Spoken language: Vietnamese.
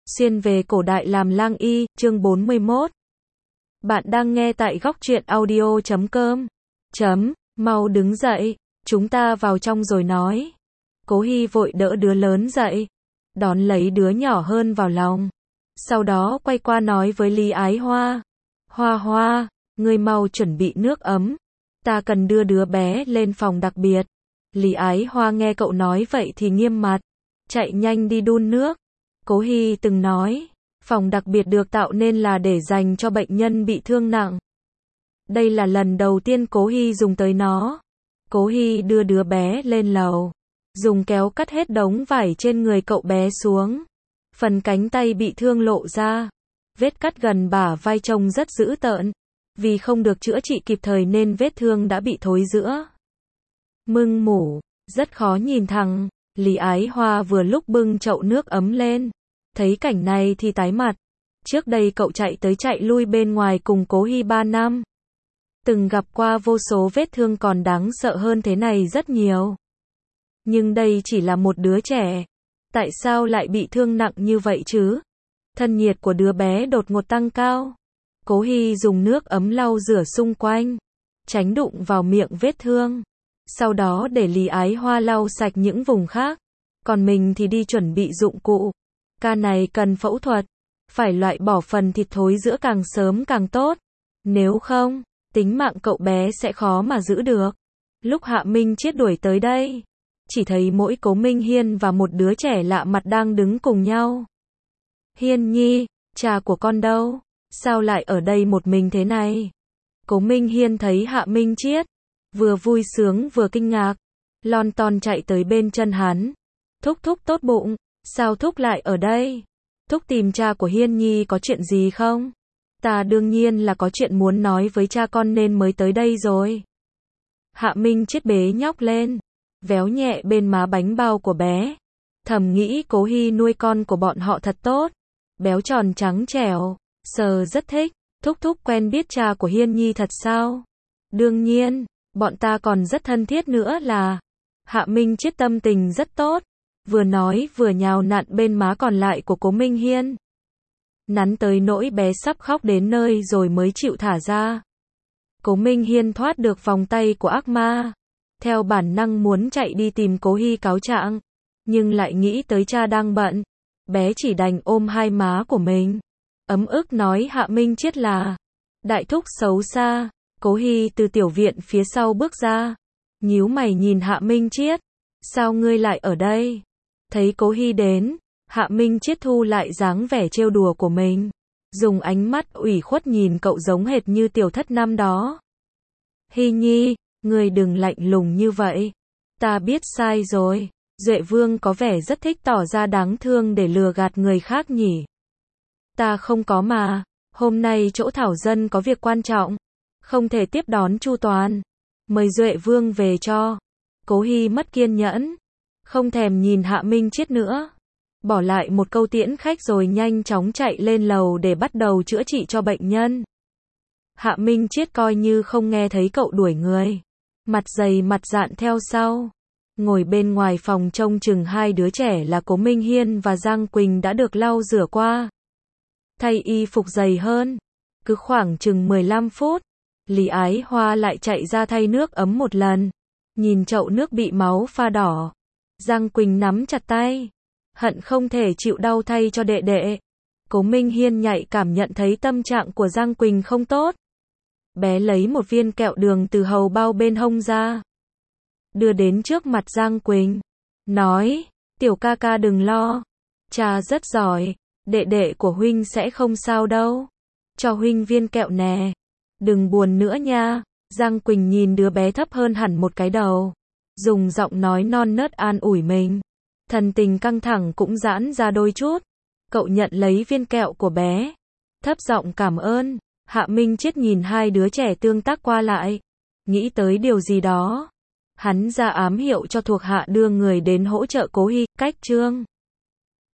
Xuyên về cổ đại làm lang y, chương 41. Bạn đang nghe tại góc truyện audio.com. Mau đứng dậy, chúng ta vào trong rồi nói. Cố Hy vội đỡ đứa lớn dậy, đón lấy đứa nhỏ hơn vào lòng. Sau đó quay qua nói với Lý Ái Hoa. Hoa, ngươi mau chuẩn bị nước ấm. Ta cần đưa đứa bé lên phòng đặc biệt. Lý Ái Hoa nghe cậu nói vậy thì nghiêm mặt, chạy nhanh đi đun nước. Cố Hy từng nói, phòng đặc biệt được tạo nên là để dành cho bệnh nhân bị thương nặng. Đây là lần đầu tiên Cố Hy dùng tới nó. Cố Hy đưa đứa bé lên lầu, dùng kéo cắt hết đống vải trên người cậu bé xuống. Phần cánh tay bị thương lộ ra, vết cắt gần bả vai trông rất dữ tợn. Vì không được chữa trị kịp thời nên vết thương đã bị thối rữa, mưng mủ, rất khó nhìn thẳng. Lý Ái Hoa vừa lúc bưng chậu nước ấm lên, thấy cảnh này thì tái mặt. Trước đây cậu chạy tới chạy lui bên ngoài cùng Cố Hy 3 năm. Từng gặp qua vô số vết thương còn đáng sợ hơn thế này rất nhiều. Nhưng đây chỉ là một đứa trẻ. Tại sao lại bị thương nặng như vậy chứ? Thân nhiệt của đứa bé đột ngột tăng cao. Cố Hy dùng nước ấm lau rửa xung quanh, tránh đụng vào miệng vết thương. Sau đó để Lý Ái Hoa lau sạch những vùng khác. Còn mình thì đi chuẩn bị dụng cụ. Ca này cần phẫu thuật, phải loại bỏ phần thịt thối rữa càng sớm càng tốt. Nếu không, tính mạng cậu bé sẽ khó mà giữ được. Lúc Hạ Minh Chiết đuổi tới đây, chỉ thấy mỗi Cố Minh Hiên và một đứa trẻ lạ mặt đang đứng cùng nhau. Hiên Nhi, cha của con đâu? Sao lại ở đây một mình thế này? Cố Minh Hiên thấy Hạ Minh Chiết, vừa vui sướng vừa kinh ngạc, lon ton chạy tới bên chân hắn. Thúc tốt bụng, sao Thúc lại ở đây? Thúc tìm cha của Hiên Nhi có chuyện gì không? Ta đương nhiên là có chuyện muốn nói với cha con nên mới tới đây rồi. Hạ Minh Chiết bế nhóc lên, véo nhẹ bên má bánh bao của bé. Thầm nghĩ Cố Hy nuôi con của bọn họ thật tốt, béo tròn trắng trẻo, sờ rất thích. Thúc quen biết cha của Hiên Nhi thật sao? Đương nhiên, bọn ta còn rất thân thiết nữa là. Hạ Minh Chiết tâm tình rất tốt, vừa nói vừa nhào nặn bên má còn lại của Cố Minh Hiên. Nắn tới nỗi bé sắp khóc đến nơi rồi mới chịu thả ra. Cố Minh Hiên thoát được vòng tay của ác ma, theo bản năng muốn chạy đi tìm Cố Hy cáo trạng, nhưng lại nghĩ tới cha đang bận. Bé chỉ đành ôm hai má của mình, ấm ức nói Hạ Minh Chiết là đại thúc xấu xa. Cố Hy từ tiểu viện phía sau bước ra, nhíu mày nhìn Hạ Minh Chiết. Sao ngươi lại ở đây? Thấy Cố Hy đến, Hạ Minh Chiết thu lại dáng vẻ trêu đùa của mình, dùng ánh mắt ủy khuất nhìn cậu giống hệt như tiểu thất năm đó. Hy Nhi, ngươi đừng lạnh lùng như vậy. Ta biết sai rồi. Duệ Vương có vẻ rất thích tỏ ra đáng thương để lừa gạt người khác nhỉ? Ta không có mà. Hôm nay chỗ thảo dân có việc quan trọng, không thể tiếp đón chu toàn. Mời Duệ Vương về cho. Cố Hy mất kiên nhẫn, không thèm nhìn Hạ Minh Chiết nữa, bỏ lại một câu tiễn khách rồi nhanh chóng chạy lên lầu để bắt đầu chữa trị cho bệnh nhân. Hạ Minh Chiết coi như không nghe thấy cậu đuổi người, mặt dày mặt dạn theo sau. Ngồi bên ngoài phòng trông chừng hai đứa trẻ là Cố Minh Hiên và Giang Quỳnh đã được lau rửa qua, thay y phục dày hơn. Cứ khoảng chừng 15 phút, Lý Ái Hoa lại chạy ra thay nước ấm một lần. Nhìn chậu nước bị máu pha đỏ, Giang Quỳnh nắm chặt tay, hận không thể chịu đau thay cho đệ đệ. Cố Minh Hiên nhạy cảm nhận thấy tâm trạng của Giang Quỳnh không tốt. Bé lấy một viên kẹo đường từ hầu bao bên hông ra, đưa đến trước mặt Giang Quỳnh, nói, tiểu ca ca đừng lo, cha rất giỏi, đệ đệ của huynh sẽ không sao đâu, cho huynh viên kẹo nè, đừng buồn nữa nha. Giang Quỳnh nhìn đứa bé thấp hơn hẳn một cái đầu, dùng giọng nói non nớt an ủi mình. Thần tình căng thẳng cũng giãn ra đôi chút. Cậu nhận lấy viên kẹo của bé, thấp giọng cảm ơn. Hạ Minh Chiết nhìn hai đứa trẻ tương tác qua lại, nghĩ tới điều gì đó. Hắn ra ám hiệu cho thuộc hạ đưa người đến hỗ trợ Cố Hy. Cách chương